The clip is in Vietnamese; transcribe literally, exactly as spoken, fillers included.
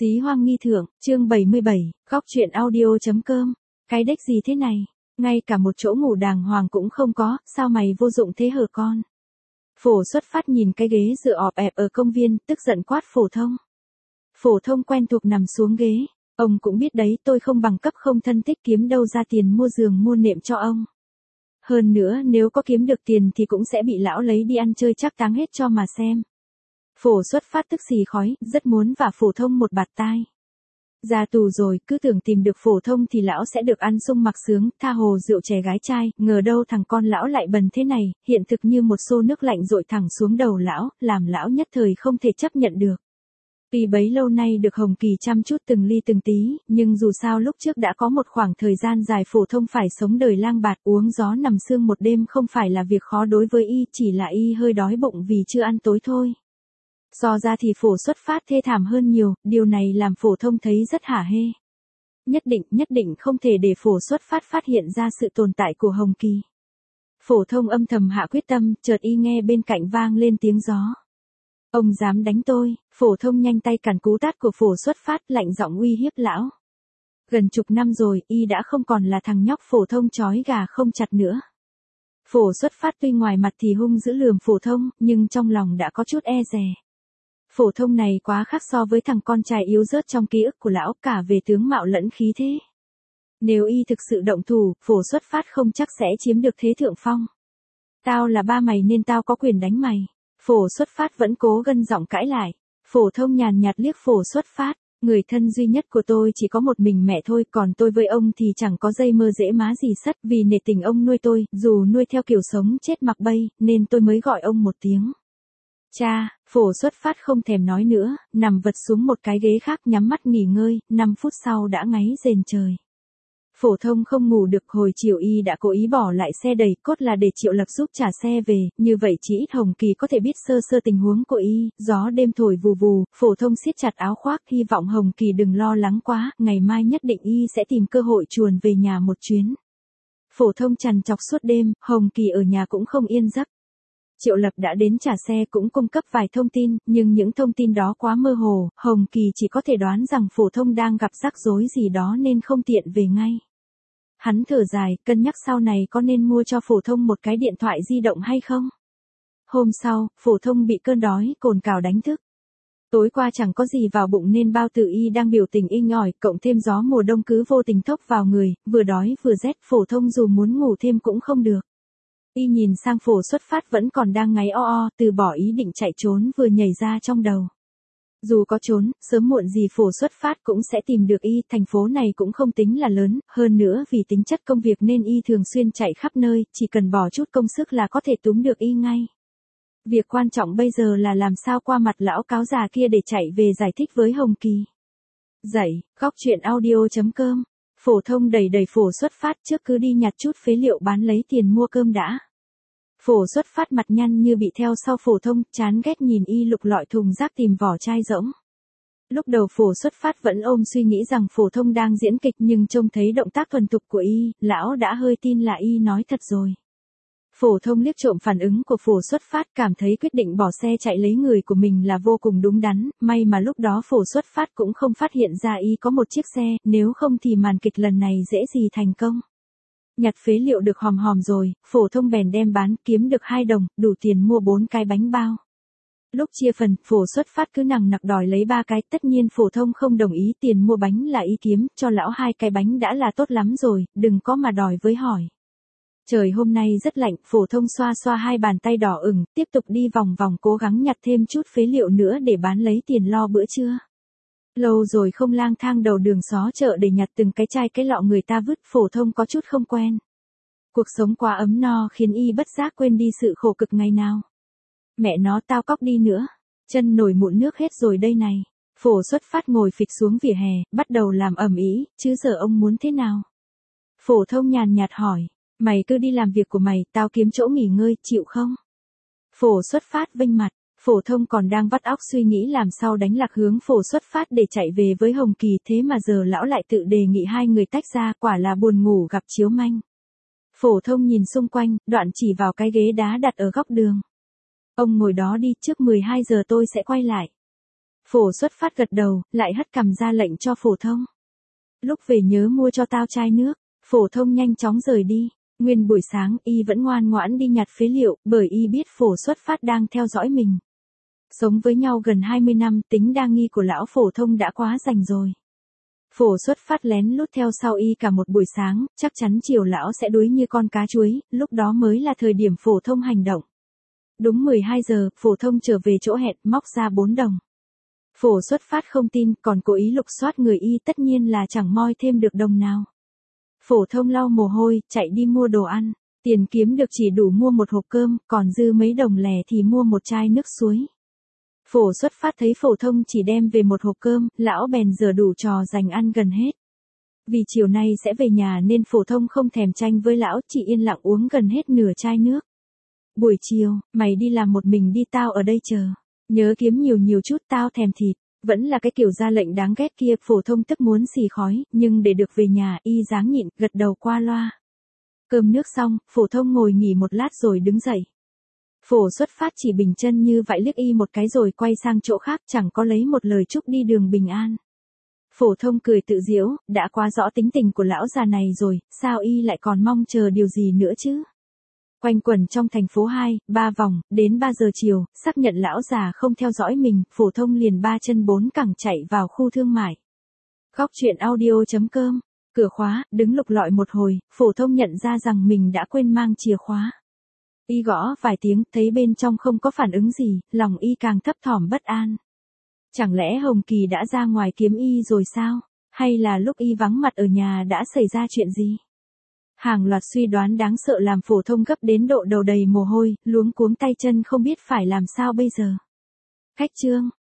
Xí Hoang Nghi Thượng, chương bảy mươi bảy, góc truyện audio.com. Cái đếch gì thế này? Ngay cả một chỗ ngủ đàng hoàng cũng không có, sao mày vô dụng thế hở con? Phổ Xuất Phát nhìn cái ghế dựa ọp ẹp ở công viên, tức giận quát Phổ Thông. Phổ Thông quen thuộc nằm xuống ghế. Ông cũng biết đấy, tôi không bằng cấp không thân thích kiếm đâu ra tiền mua giường mua nệm cho ông. Hơn nữa nếu có kiếm được tiền thì cũng sẽ bị lão lấy đi ăn chơi chắc táng hết cho mà xem. Phổ Xuất Phát tức xì khói, rất muốn vả Phổ Thông một bạt tai. Ra tù rồi, cứ tưởng tìm được Phổ Thông thì lão sẽ được ăn sung mặc sướng, tha hồ rượu chè gái trai, ngờ đâu thằng con lão lại bần thế này, hiện thực như một xô nước lạnh dội thẳng xuống đầu lão, làm lão nhất thời không thể chấp nhận được. Tuy bấy lâu nay được Hồng Kỳ chăm chút từng ly từng tí, nhưng dù sao lúc trước đã có một khoảng thời gian dài Phổ Thông phải sống đời lang bạt uống gió nằm sương một đêm không phải là việc khó đối với y, chỉ là y hơi đói bụng vì chưa ăn tối thôi. So ra thì Phổ Xuất Phát thê thảm hơn nhiều, điều này làm Phổ Thông thấy rất hả hê. Nhất định, nhất định không thể để Phổ Xuất Phát phát hiện ra sự tồn tại của Hồng Kỳ. Phổ Thông âm thầm hạ quyết tâm, chợt y nghe bên cạnh vang lên tiếng gió. Ông dám đánh tôi? Phổ Thông nhanh tay cản cú tát của Phổ Xuất Phát, lạnh giọng uy hiếp lão. Gần chục năm rồi, y đã không còn là thằng nhóc Phổ Thông trói gà không chặt nữa. Phổ Xuất Phát tuy ngoài mặt thì hung dữ lườm Phổ Thông, nhưng trong lòng đã có chút e dè. Phổ Thông này quá khác so với thằng con trai yếu dớt trong ký ức của lão, cả về tướng mạo lẫn khí thế. Nếu y thực sự động thủ, Phổ Xuất Phát không chắc sẽ chiếm được thế thượng phong. Tao là ba mày nên tao có quyền đánh mày. Phổ Xuất Phát vẫn cố gân giọng cãi lại. Phổ Thông nhàn nhạt liếc Phổ Xuất Phát. Người thân duy nhất của tôi chỉ có một mình mẹ thôi, còn tôi với ông thì chẳng có dây mơ rễ má gì sắt, vì nể tình ông nuôi tôi, dù nuôi theo kiểu sống chết mặc bay, nên tôi mới gọi ông một tiếng. Cha, Phổ Xuất Phát không thèm nói nữa, nằm vật xuống một cái ghế khác nhắm mắt nghỉ ngơi, năm phút sau đã ngáy rền trời. Phổ Thông không ngủ được, hồi chiều y đã cố ý bỏ lại xe đầy, cốt là để Triệu Lập giúp trả xe về, như vậy chỉ ít Hồng Kỳ có thể biết sơ sơ tình huống của y, gió đêm thổi vù vù, Phổ Thông siết chặt áo khoác, hy vọng Hồng Kỳ đừng lo lắng quá, ngày mai nhất định y sẽ tìm cơ hội chuồn về nhà một chuyến. Phổ Thông trằn trọc suốt đêm, Hồng Kỳ ở nhà cũng không yên giấc. Triệu Lập đã đến trả xe cũng cung cấp vài thông tin, nhưng những thông tin đó quá mơ hồ, Hồng Kỳ chỉ có thể đoán rằng Phổ Thông đang gặp rắc rối gì đó nên không tiện về ngay. Hắn thở dài, cân nhắc sau này có nên mua cho Phổ Thông một cái điện thoại di động hay không. Hôm sau, Phổ Thông bị cơn đói cồn cào đánh thức. Tối qua chẳng có gì vào bụng nên bao tử y đang biểu tình inh ỏi, cộng thêm gió mùa đông cứ vô tình thốc vào người, vừa đói vừa rét, Phổ Thông dù muốn ngủ thêm cũng không được. Y nhìn sang Phổ Xuất Phát vẫn còn đang ngáy o o, từ bỏ ý định chạy trốn vừa nhảy ra trong đầu. Dù có trốn, sớm muộn gì Phổ Xuất Phát cũng sẽ tìm được y, thành phố này cũng không tính là lớn, hơn nữa vì tính chất công việc nên y thường xuyên chạy khắp nơi, chỉ cần bỏ chút công sức là có thể túm được y ngay. Việc quan trọng bây giờ là làm sao qua mặt lão cáo già kia để chạy về giải thích với Hồng Kỳ. Dậy, góc truyện audio.com. Phổ Thông đẩy đẩy Phổ Xuất Phát trước cứ đi nhặt chút phế liệu bán lấy tiền mua cơm đã. Phổ Xuất Phát mặt nhăn như bị theo sau Phổ Thông, chán ghét nhìn y lục lọi thùng rác tìm vỏ chai rỗng. Lúc đầu Phổ Xuất Phát vẫn ôm suy nghĩ rằng Phổ Thông đang diễn kịch, nhưng trông thấy động tác thuần thục của y, lão đã hơi tin là y nói thật rồi. Phổ Thông liếc trộm phản ứng của Phổ Xuất Phát, cảm thấy quyết định bỏ xe chạy lấy người của mình là vô cùng đúng đắn, may mà lúc đó Phổ Xuất Phát cũng không phát hiện ra y có một chiếc xe, nếu không thì màn kịch lần này dễ gì thành công. Nhặt phế liệu được hòm hòm rồi, Phổ Thông bèn đem bán, kiếm được hai đồng, đủ tiền mua bốn cái bánh bao. Lúc chia phần, Phổ Xuất Phát cứ nằng nặc đòi lấy ba cái, tất nhiên Phổ Thông không đồng ý, tiền mua bánh là y kiếm, cho lão hai cái bánh đã là tốt lắm rồi, đừng có mà đòi với hỏi. Trời hôm nay rất lạnh, Phổ Thông xoa xoa hai bàn tay đỏ ửng, tiếp tục đi vòng vòng cố gắng nhặt thêm chút phế liệu nữa để bán lấy tiền lo bữa trưa. Lâu rồi không lang thang đầu đường xó chợ để nhặt từng cái chai cái lọ người ta vứt, Phổ Thông có chút không quen. Cuộc sống quá ấm no khiến y bất giác quên đi sự khổ cực ngày nào. Mẹ nó tao cóc đi nữa, chân nổi mụn nước hết rồi đây này. Phổ Xuất Phát ngồi phịch xuống vỉa hè, bắt đầu làm ầm ĩ, chứ giờ ông muốn thế nào? Phổ Thông nhàn nhạt hỏi. Mày cứ đi làm việc của mày, tao kiếm chỗ nghỉ ngơi, chịu không? Phổ Xuất Phát vênh mặt, Phổ Thông còn đang vắt óc suy nghĩ làm sao đánh lạc hướng Phổ Xuất Phát để chạy về với Hồng Kỳ, thế mà giờ lão lại tự đề nghị hai người tách ra, quả là buồn ngủ gặp chiếu manh. Phổ Thông nhìn xung quanh, đoạn chỉ vào cái ghế đá đặt ở góc đường. Ông ngồi đó đi, trước mười hai giờ tôi sẽ quay lại. Phổ Xuất Phát gật đầu, lại hất cằm ra lệnh cho Phổ Thông. Lúc về nhớ mua cho tao chai nước. Phổ Thông nhanh chóng rời đi. Nguyên buổi sáng y vẫn ngoan ngoãn đi nhặt phế liệu, bởi y biết Phổ Xuất Phát đang theo dõi mình. Sống với nhau gần hai mươi năm, tính đa nghi của lão Phổ Thông đã quá rành rồi. Phổ Xuất Phát lén lút theo sau y cả một buổi sáng, chắc chắn chiều lão sẽ đuối như con cá chuối, lúc đó mới là thời điểm Phổ Thông hành động. Đúng mười hai giờ, Phổ Thông trở về chỗ hẹn, móc ra bốn đồng. Phổ Xuất Phát không tin, còn cố ý lục soát người y, tất nhiên là chẳng moi thêm được đồng nào. Phổ Thông lau mồ hôi, chạy đi mua đồ ăn. Tiền kiếm được chỉ đủ mua một hộp cơm, còn dư mấy đồng lẻ thì mua một chai nước suối. Phổ Xuất Phát thấy Phổ Thông chỉ đem về một hộp cơm, lão bèn giở đủ trò dành ăn gần hết. Vì chiều nay sẽ về nhà nên Phổ Thông không thèm tranh với lão, chỉ yên lặng uống gần hết nửa chai nước. Buổi chiều, mày đi làm một mình đi, tao ở đây chờ. Nhớ kiếm nhiều nhiều chút, tao thèm thịt. Vẫn là cái kiểu ra lệnh đáng ghét kia. Phổ Thông tức muốn xì khói, nhưng để được về nhà y dáng nhịn, gật đầu qua loa. Cơm nước xong, Phổ Thông ngồi nghỉ một lát rồi đứng dậy. Phổ Xuất Phát chỉ bình chân như vậy liếc y một cái rồi quay sang chỗ khác, chẳng có lấy một lời chúc đi đường bình an. Phổ Thông cười tự giễu, đã quá rõ tính tình của lão già này rồi, sao y lại còn mong chờ điều gì nữa chứ? Quanh quẩn trong thành phố hai, ba vòng, đến ba giờ chiều, xác nhận lão già không theo dõi mình, Phổ Thông liền ba chân bốn cẳng chạy vào khu thương mại. Góc truyện audio chấm com, cửa khóa, đứng lục lọi một hồi, Phổ Thông nhận ra rằng mình đã quên mang chìa khóa. Y gõ vài tiếng, thấy bên trong không có phản ứng gì, lòng y càng thấp thỏm bất an. Chẳng lẽ Hồng Kỳ đã ra ngoài kiếm y rồi sao? Hay là lúc y vắng mặt ở nhà đã xảy ra chuyện gì? Hàng loạt suy đoán đáng sợ làm Phổ Thông gấp đến độ đầu đầy mồ hôi, luống cuống tay chân không biết phải làm sao bây giờ. Khách trương,